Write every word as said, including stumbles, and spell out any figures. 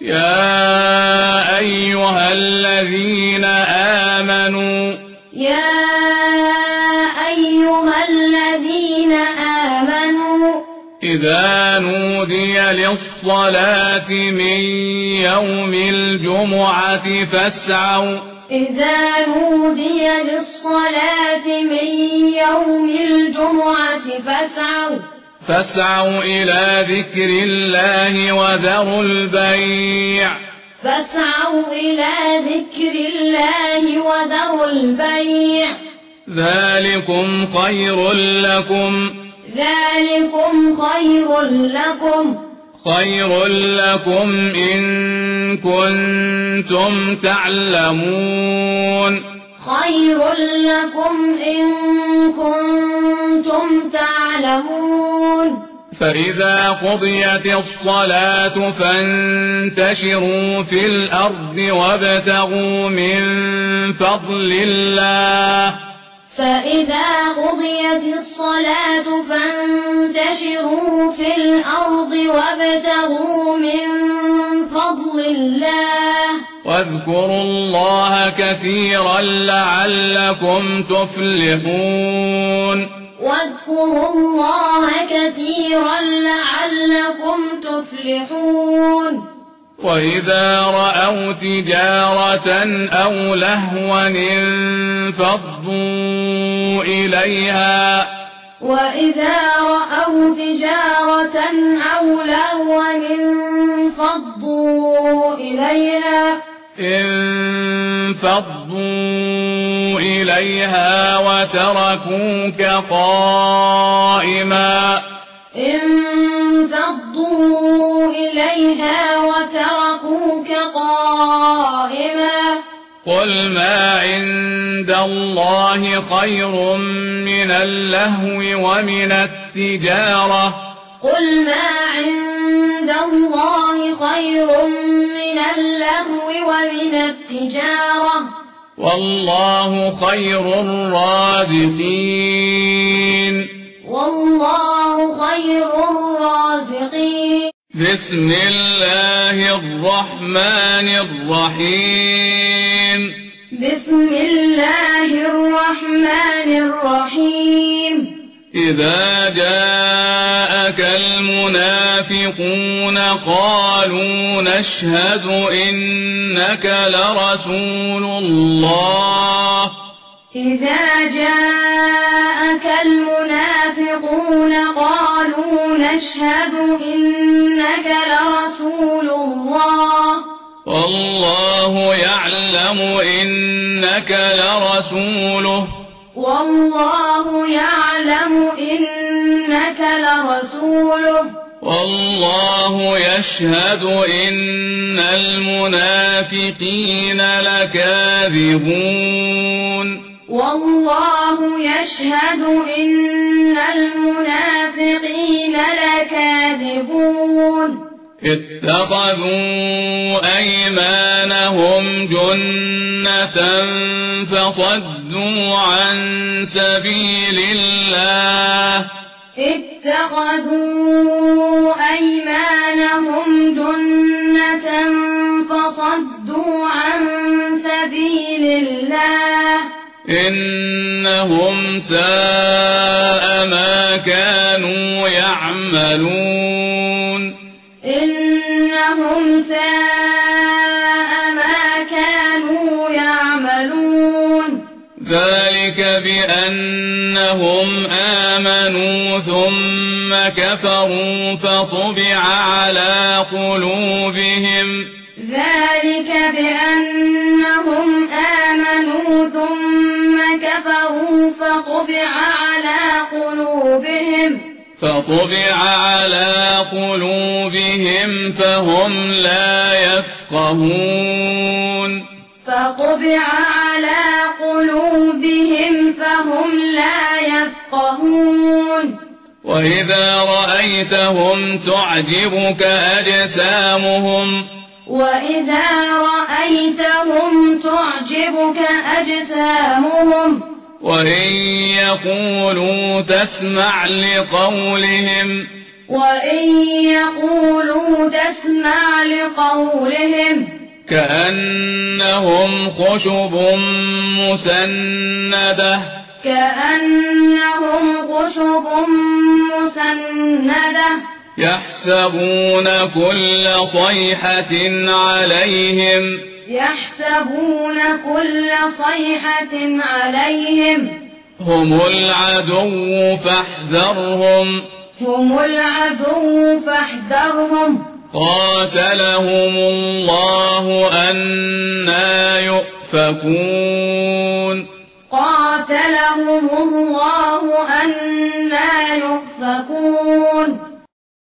يا أيها الذين آمنوا يا أيها الذين آمنوا إذا نودي للصلاة من يوم الجمعة فاسعوا إذا نودي للصلاة من يوم الجمعة فاسعوا فاسعوا إلى ذكر الله وذروا البيع فاسعوا إلى ذكر الله وذروا البيع ذلكم خير لكم ذلكم خير لكم خير لكم إن كنتم تعلمون خير لكم إن كنتم تعلمون فإذا قضيت الصلاة فانتشروا في الأرض وابتغوا من فضل الله فإذا قضيت الصلاة فانتشروا في الأرض وابتغوا من فضل الله واذكروا الله كثيرا لعلكم تفلحون واذكروا الله كثيرا لعلكم تفلحون وإذا رأوا تجارة أو لهوا انفضوا إليها وإذا رأوا تجارة أو لهوا انفضوا إليها انفضوا إليها وتركوك قائما انفضوا إليها وتركوك قائما قل ما عند الله خير من اللهو ومن التجارة قل ما عند الله خير من اللهو ومن التجارة والله خير الرازقين والله خير الرازقين بسم الله الرحمن الرحيم بسم الله الرحمن الرحيم إذا جاءك المنافقون قالوا نشهد إنك لرسول الله إذا جاءك المنافقون قالوا نشهد إنك لرسول الله والله يعلم إنك لرسوله والله يعلم إنك لرسوله والله يشهد إن المنافقين لكاذبون والله يشهد إن المنافقين لكاذبون اتخذوا أيمانهم جنة فصدوا عن سبيل الله اتخذوا أيمانهم جنة فصدوا عن سبيل الله إنهم ساء ما كانوا يعملون إنهم ساء ما كانوا يعملون ذلك بأنهم آمنوا ثم كفروا فطبع على قلوبهم ذلك بأنهم آمنوا ثم كفروا فطبع على قلوبهم فطبع على قلوبهم فهم لا يفقهون فطبع على قلوبهم فهم لا يفقهون وإذا رأيتهم تعجبك أجسامهم وإذا رأيتهم تعجبك أجسامهم وإن يقولوا تسمع لقولهم وإن يقولوا تسمع لقولهم كأنهم خشب مسندة كأنهم خشب مسندة يحسبون كل صيحة عليهم يحسبون كل صيحة عليهم هم العدو فاحذرهم هم العدو فاحذرهم قاتلهم الله أنى يؤفكون قاتلهم الله أنى يؤفكون